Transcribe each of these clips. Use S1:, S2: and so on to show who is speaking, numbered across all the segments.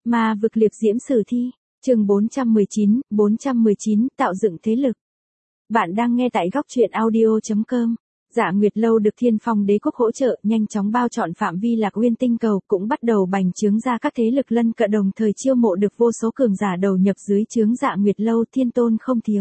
S1: Ma vực liệp diễm sử thi, chương 419, tạo dựng thế lực. Bạn đang nghe tại góc truyện audio.com. Dạ Nguyệt Lâu được Thiên Phong Đế quốc hỗ trợ, nhanh chóng bao trọn phạm vi Lạc Uyên tinh cầu, cũng bắt đầu bành trướng ra các thế lực lân cận, đồng thời chiêu mộ được vô số cường giả đầu nhập dưới trướng Dạ Nguyệt Lâu, thiên tôn không thiếu.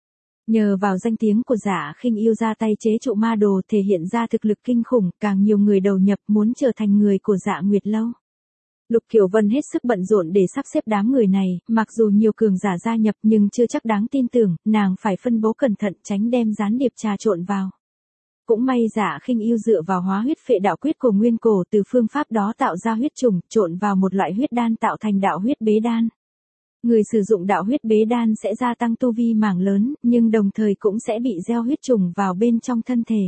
S1: Nhờ vào danh tiếng của Dạ Khinh Yêu ra tay chế trụ ma đồ, thể hiện ra thực lực kinh khủng, càng nhiều người đầu nhập muốn trở thành người của Dạ Nguyệt Lâu. Lục Kiều Vân hết sức bận rộn để sắp xếp đám người này, mặc dù nhiều cường giả gia nhập nhưng chưa chắc đáng tin tưởng, nàng phải phân bố cẩn thận tránh đem gián điệp trà trộn vào. Cũng may Dạ Khinh Yêu dựa vào hóa huyết phệ đạo quyết của nguyên cổ, từ phương pháp đó tạo ra huyết trùng, trộn vào một loại huyết đan tạo thành đạo huyết bế đan. Người sử dụng đạo huyết bế đan sẽ gia tăng tu vi mảng lớn, nhưng đồng thời cũng sẽ bị gieo huyết trùng vào bên trong thân thể.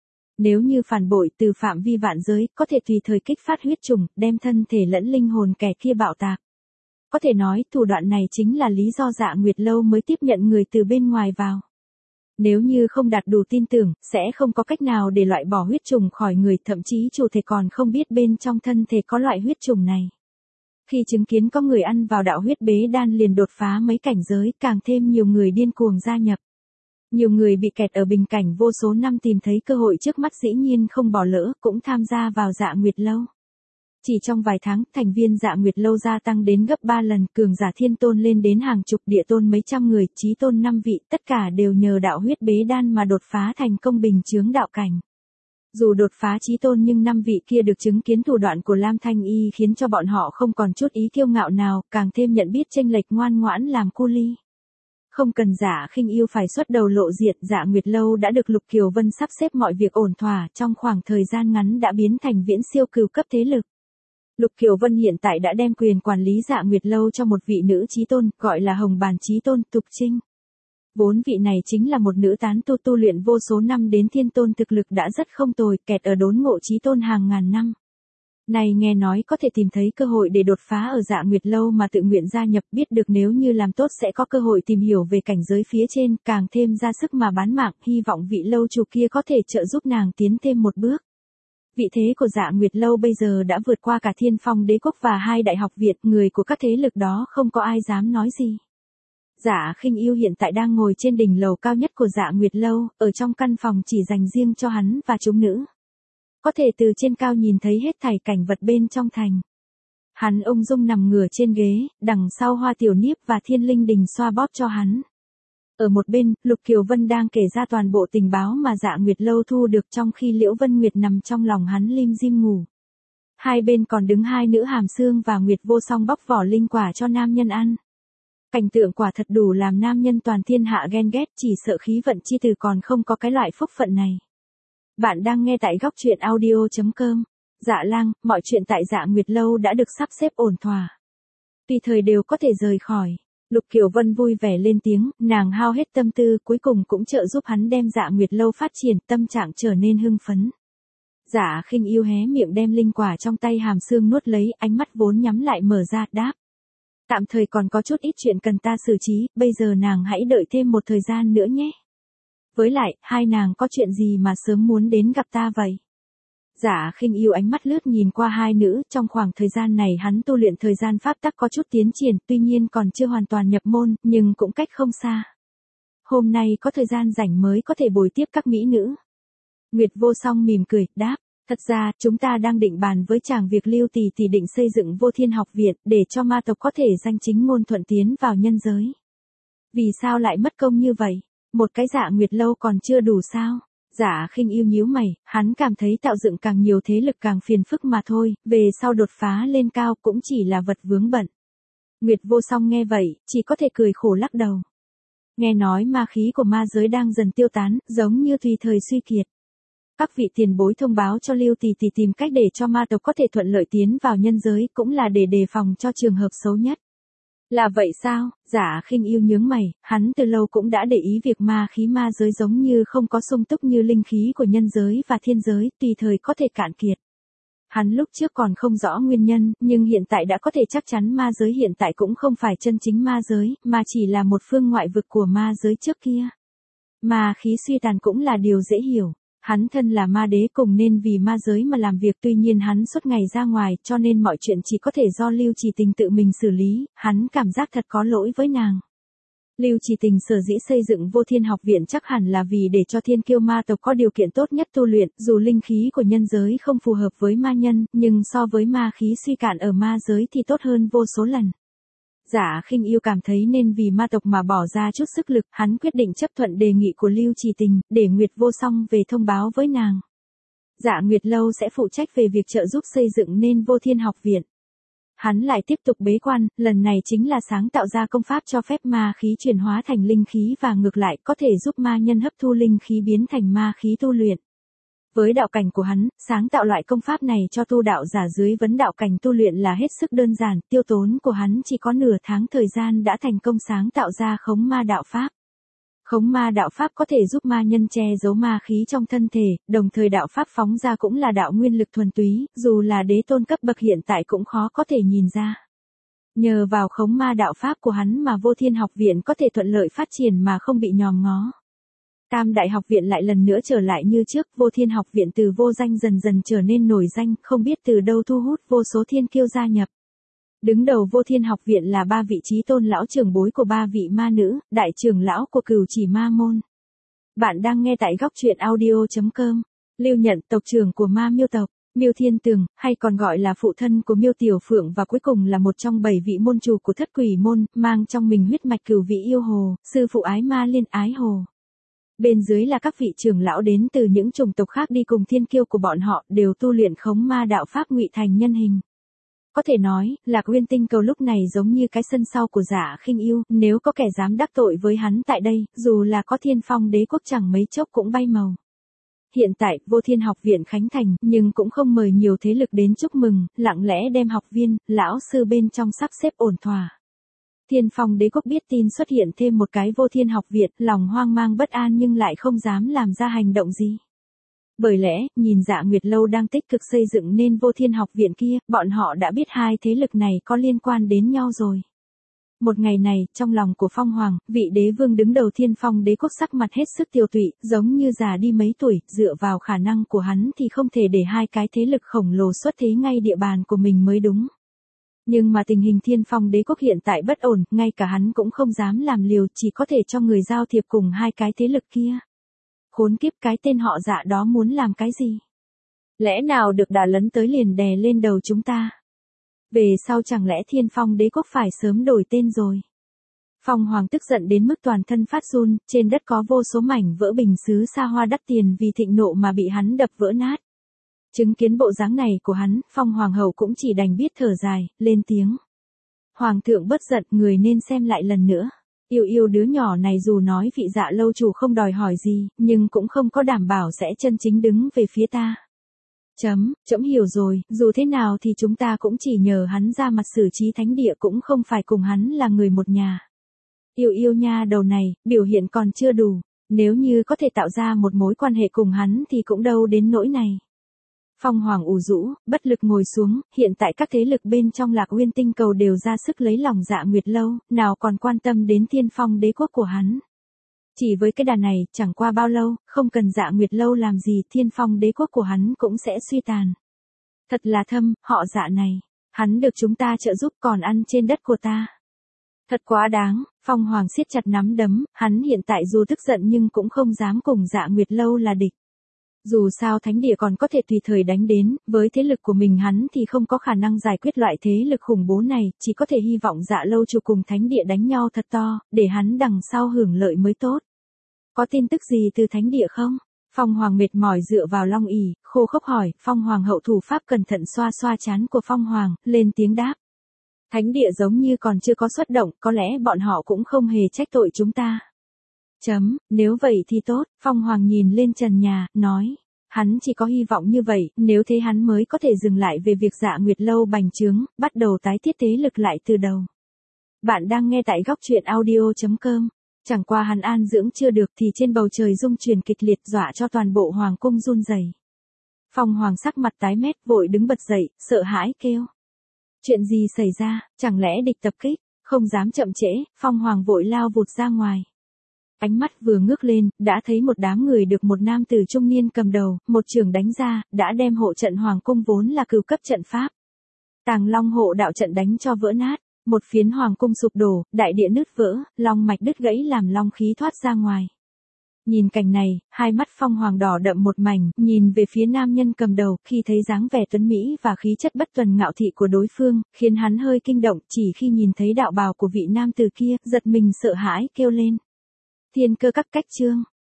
S1: Nếu như phản bội từ phạm vi vạn giới, có thể tùy thời kích phát huyết trùng, đem thân thể lẫn linh hồn kẻ kia bạo tạc. Có thể nói, thủ đoạn này chính là lý do Dạ Nguyệt Lâu mới tiếp nhận người từ bên ngoài vào. Nếu như không đạt đủ tin tưởng, sẽ không có cách nào để loại bỏ huyết trùng khỏi người, thậm chí chủ thể còn không biết bên trong thân thể có loại huyết trùng này. Khi chứng kiến có người ăn vào đạo huyết bế đan liền đột phá mấy cảnh giới, càng thêm nhiều người điên cuồng gia nhập. Nhiều người bị kẹt ở bình cảnh vô số năm tìm thấy cơ hội trước mắt dĩ nhiên không bỏ lỡ, cũng tham gia vào Dạ Nguyệt Lâu. Chỉ trong vài tháng, thành viên Dạ Nguyệt Lâu gia tăng đến gấp 3 lần, cường giả thiên tôn lên đến hàng chục, địa tôn mấy trăm người, chí tôn 5 vị, tất cả đều nhờ đạo huyết bế đan mà đột phá thành công bình chướng đạo cảnh. Dù đột phá chí tôn nhưng 5 vị kia được chứng kiến thủ đoạn của Lam Thanh Y khiến cho bọn họ không còn chút ý kiêu ngạo nào, càng thêm nhận biết chênh lệch, ngoan ngoãn làm cu ly. Không cần Dạ Khinh Yêu phải xuất đầu lộ diện, Dạ Nguyệt Lâu đã được Lục Kiều Vân sắp xếp mọi việc ổn thỏa, trong khoảng thời gian ngắn đã biến thành viễn siêu cửu cấp thế lực. Lục Kiều Vân hiện tại đã đem quyền quản lý Dạ Nguyệt Lâu cho một vị nữ chí tôn, gọi là Hồng Bàn chí tôn Tục Trinh. Vốn vị này chính là một nữ tán tu luyện vô số năm đến thiên tôn, thực lực đã rất không tồi, kẹt ở đốn ngộ chí tôn hàng ngàn năm. Này nghe nói có thể tìm thấy cơ hội để đột phá ở Dạ Nguyệt Lâu mà tự nguyện gia nhập, biết được nếu như làm tốt sẽ có cơ hội tìm hiểu về cảnh giới phía trên, càng thêm ra sức mà bán mạng, hy vọng vị lâu chủ kia có thể trợ giúp nàng tiến thêm một bước. Vị thế của Dạ Nguyệt Lâu bây giờ đã vượt qua cả Thiên Phong Đế quốc và 2 đại học viện, người của các thế lực đó không có ai dám nói gì. Dạ Khinh Yêu hiện tại đang ngồi trên đỉnh lầu cao nhất của Dạ Nguyệt Lâu, ở trong căn phòng chỉ dành riêng cho hắn và chúng nữ. Có thể từ trên cao nhìn thấy hết thảy cảnh vật bên trong thành. Hắn ung dung nằm ngửa trên ghế, đằng sau Hoa Tiểu Niếp và Thiên Linh Đình xoa bóp cho hắn. Ở một bên, Lục Kiều Vân đang kể ra toàn bộ tình báo mà Dạ Nguyệt Lâu thu được, trong khi Liễu Vân Nguyệt nằm trong lòng hắn lim dim ngủ. Hai bên còn đứng 2 nữ Hàm Xương và Nguyệt Vô Song bóc vỏ linh quả cho nam nhân ăn. Cảnh tượng quả thật đủ làm nam nhân toàn thiên hạ ghen ghét, chỉ sợ khí vận chi tử còn không có cái loại phúc phận này. Bạn đang nghe tại góc truyện audio.com. Dạ Lang, mọi chuyện tại Dạ Nguyệt Lâu đã được sắp xếp ổn thỏa. Tùy thời đều có thể rời khỏi. Lục Kiều Vân vui vẻ lên tiếng, nàng hao hết tâm tư, cuối cùng cũng trợ giúp hắn đem Dạ Nguyệt Lâu phát triển, tâm trạng trở nên hưng phấn. Dạ Khinh Yêu hé miệng đem linh quả trong tay Hàm Xương nuốt lấy, ánh mắt vốn nhắm lại mở ra, đáp. Tạm thời còn có chút ít chuyện cần ta xử trí, bây giờ nàng hãy đợi thêm một thời gian nữa nhé. Với lại, hai nàng có chuyện gì mà sớm muốn đến gặp ta vậy? Dạ Khinh Yêu ánh mắt lướt nhìn qua 2 nữ, trong khoảng thời gian này hắn tu luyện thời gian pháp tắc có chút tiến triển, tuy nhiên còn chưa hoàn toàn nhập môn, nhưng cũng cách không xa. Hôm nay có thời gian rảnh mới có thể bồi tiếp các mỹ nữ. Nguyệt Vô Song mỉm cười, đáp, thật ra, chúng ta đang định bàn với chàng việc Lưu tỷ tỷ định xây dựng Vô Thiên học viện, để cho ma tộc có thể danh chính ngôn thuận tiến vào nhân giới. Vì sao lại mất công như vậy? Một cái Dạ Nguyệt Lâu còn chưa đủ sao? Dạ Khinh Yêu nhíu mày, hắn cảm thấy tạo dựng càng nhiều thế lực càng phiền phức mà thôi, về sau đột phá lên cao cũng chỉ là vật vướng bận. Nguyệt Vô Song nghe vậy, chỉ có thể cười khổ lắc đầu. Nghe nói ma khí của ma giới đang dần tiêu tán, giống như tùy thời suy kiệt. Các vị tiền bối thông báo cho Lưu tỷ tỷ tìm cách để cho ma tộc có thể thuận lợi tiến vào nhân giới, cũng là để đề phòng cho trường hợp xấu nhất. Là vậy sao? Dạ Khinh Yêu nhướng mày, hắn từ lâu cũng đã để ý việc ma khí ma giới giống như không có sung túc như linh khí của nhân giới và thiên giới, tùy thời có thể cạn kiệt. Hắn lúc trước còn không rõ nguyên nhân, nhưng hiện tại đã có thể chắc chắn ma giới hiện tại cũng không phải chân chính ma giới, mà chỉ là một phương ngoại vực của ma giới trước kia. Ma khí suy tàn cũng là điều dễ hiểu. Hắn thân là ma đế cùng nên vì ma giới mà làm việc, tuy nhiên hắn suốt ngày ra ngoài cho nên mọi chuyện chỉ có thể do Lưu Chỉ Tình tự mình xử lý, hắn cảm giác thật có lỗi với nàng. Lưu Chỉ Tình sở dĩ xây dựng Vô Thiên Học Viện chắc hẳn là vì để cho thiên kiêu ma tộc có điều kiện tốt nhất tu luyện, dù linh khí của nhân giới không phù hợp với ma nhân, nhưng so với ma khí suy cạn ở ma giới thì tốt hơn vô số lần. Dạ Khinh Yêu cảm thấy nên vì ma tộc mà bỏ ra chút sức lực, hắn quyết định chấp thuận đề nghị của Lưu Chỉ Tình, để Nguyệt Vô Song về thông báo với nàng. Dạ Nguyệt Lâu sẽ phụ trách về việc trợ giúp xây dựng nên Vô Thiên Học Viện. Hắn lại tiếp tục bế quan, lần này chính là sáng tạo ra công pháp cho phép ma khí chuyển hóa thành linh khí và ngược lại có thể giúp ma nhân hấp thu linh khí biến thành ma khí tu luyện. Với đạo cảnh của hắn, sáng tạo loại công pháp này cho tu đạo giả dưới vấn đạo cảnh tu luyện là hết sức đơn giản, tiêu tốn của hắn chỉ có nửa tháng thời gian đã thành công sáng tạo ra khống ma đạo pháp. Khống ma đạo pháp có thể giúp ma nhân che giấu ma khí trong thân thể, đồng thời đạo pháp phóng ra cũng là đạo nguyên lực thuần túy, dù là đế tôn cấp bậc hiện tại cũng khó có thể nhìn ra. Nhờ vào khống ma đạo pháp của hắn mà Vô Thiên Học Viện có thể thuận lợi phát triển mà không bị nhòm ngó. Tam Đại Học Viện lại lần nữa trở lại như trước, Vô Thiên Học Viện từ vô danh dần dần trở nên nổi danh, không biết từ đâu thu hút vô số thiên kiêu gia nhập. Đứng đầu Vô Thiên Học Viện là 3 vị trí tôn lão trưởng bối của 3 vị ma nữ, đại trưởng lão của Cửu Chỉ Ma môn. Bạn đang nghe tại góc truyện audio.com. Lưu Nhận, tộc trưởng của Ma Miêu tộc, Miêu Thiên Tường, hay còn gọi là phụ thân của Miêu Tiểu Phượng và cuối cùng là một trong 7 vị môn chủ của Thất Quỷ môn, mang trong mình huyết mạch cửu vị yêu hồ, sư phụ Ái Ma Liên Ái Hồ. Bên dưới là các vị trưởng lão đến từ những chủng tộc khác đi cùng thiên kiêu của bọn họ, đều tu luyện khống ma đạo pháp ngụy thành nhân hình. Có thể nói, Lạc Uyên Tinh Cầu lúc này giống như cái sân sau của Dạ Khinh Yêu, nếu có kẻ dám đắc tội với hắn tại đây, dù là có Thiên Phong Đế quốc chẳng mấy chốc cũng bay màu. Hiện tại, Vô Thiên Học Viện khánh thành, nhưng cũng không mời nhiều thế lực đến chúc mừng, lặng lẽ đem học viên, lão sư bên trong sắp xếp ổn thỏa. Thiên Phong Đế quốc biết tin xuất hiện thêm một cái Vô Thiên Học Viện, lòng hoang mang bất an nhưng lại không dám làm ra hành động gì. Bởi lẽ, nhìn Dạ Nguyệt Lâu đang tích cực xây dựng nên Vô Thiên Học Viện kia, bọn họ đã biết hai thế lực này có liên quan đến nhau rồi. Một ngày này, trong lòng của Phong Hoàng, vị đế vương đứng đầu Thiên Phong Đế quốc sắc mặt hết sức tiêu tụy, giống như già đi mấy tuổi, dựa vào khả năng của hắn thì không thể để hai cái thế lực khổng lồ xuất thế ngay địa bàn của mình mới đúng. Nhưng mà tình hình Thiên Phong Đế quốc hiện tại bất ổn, ngay cả hắn cũng không dám làm liều, chỉ có thể cho người giao thiệp cùng hai cái thế lực kia. Khốn kiếp, cái tên họ Dạ đó muốn làm cái gì? Lẽ nào được đà lấn tới liền đè lên đầu chúng ta? Về sau chẳng lẽ Thiên Phong Đế quốc phải sớm đổi tên rồi? Phong Hoàng tức giận đến mức toàn thân phát run, trên đất có vô số mảnh vỡ bình sứ xa hoa đắt tiền vì thịnh nộ mà bị hắn đập vỡ nát. Chứng kiến bộ dáng này của hắn, Phong Hoàng hậu cũng chỉ đành biết thở dài, lên tiếng. Hoàng thượng bất giận, người nên xem lại lần nữa. Yêu yêu đứa nhỏ này dù nói vị Dạ lâu chủ không đòi hỏi gì, nhưng cũng không có đảm bảo sẽ chân chính đứng về phía ta. Trẫm hiểu rồi, dù thế nào thì chúng ta cũng chỉ nhờ hắn ra mặt xử trí thánh địa, cũng không phải cùng hắn là người một nhà. Yêu yêu nha đầu này, biểu hiện còn chưa đủ, nếu như có thể tạo ra một mối quan hệ cùng hắn thì cũng đâu đến nỗi này. Phong Hoàng ủ rũ, bất lực ngồi xuống, hiện tại các thế lực bên trong Lạc Uyên Tinh Cầu đều ra sức lấy lòng Dạ Nguyệt Lâu, nào còn quan tâm đến Thiên Phong Đế quốc của hắn. Chỉ với cái đà này, chẳng qua bao lâu, không cần Dạ Nguyệt Lâu làm gì, Thiên Phong Đế quốc của hắn cũng sẽ suy tàn. Thật là thâm, họ Dạ này, hắn được chúng ta trợ giúp còn ăn trên đất của ta. Thật quá đáng, Phong Hoàng siết chặt nắm đấm, hắn hiện tại dù tức giận nhưng cũng không dám cùng Dạ Nguyệt Lâu là địch. Dù sao thánh địa còn có thể tùy thời đánh đến, với thế lực của mình hắn thì không có khả năng giải quyết loại thế lực khủng bố này, chỉ có thể hy vọng Dạ lâu chủ cùng thánh địa đánh nhau thật to, để hắn đằng sau hưởng lợi mới tốt. Có tin tức gì từ thánh địa không? Phong Hoàng mệt mỏi dựa vào long ỷ, khô khốc hỏi. Phong Hoàng hậu thủ pháp cẩn thận xoa xoa trán của Phong Hoàng, lên tiếng đáp. Thánh địa giống như còn chưa có xuất động, có lẽ bọn họ cũng không hề trách tội chúng ta. Nếu vậy thì tốt, Phong Hoàng nhìn lên trần nhà, nói. Hắn chỉ có hy vọng như vậy, nếu thế hắn mới có thể dừng lại về việc Dạ Nguyệt Lâu bành trướng, bắt đầu tái thiết thế lực lại từ đầu. Bạn đang nghe tại góc truyện audio.com. Chẳng qua hắn an dưỡng chưa được thì trên bầu trời rung chuyển kịch liệt dọa cho toàn bộ hoàng cung run rẩy. Phong Hoàng sắc mặt tái mét vội đứng bật dậy, sợ hãi kêu. Chuyện gì xảy ra, chẳng lẽ địch tập kích, không dám chậm trễ, Phong Hoàng vội lao vụt ra ngoài. Ánh mắt vừa ngước lên, đã thấy một đám người được một nam tử trung niên cầm đầu, một chưởng đánh ra, đã đem hộ trận hoàng cung vốn là cửu cấp trận pháp. Tàng Long hộ đạo trận đánh cho vỡ nát, một phiến hoàng cung sụp đổ, đại địa nứt vỡ, long mạch đứt gãy làm long khí thoát ra ngoài. Nhìn cảnh này, hai mắt Phong Hoàng đỏ đậm một mảnh, nhìn về phía nam nhân cầm đầu, khi thấy dáng vẻ tuấn mỹ và khí chất bất tuần ngạo thị của đối phương, khiến hắn hơi kinh động, chỉ khi nhìn thấy đạo bào của vị nam tử kia, giật mình sợ hãi kêu lên. Thiên Cơ Các cách chương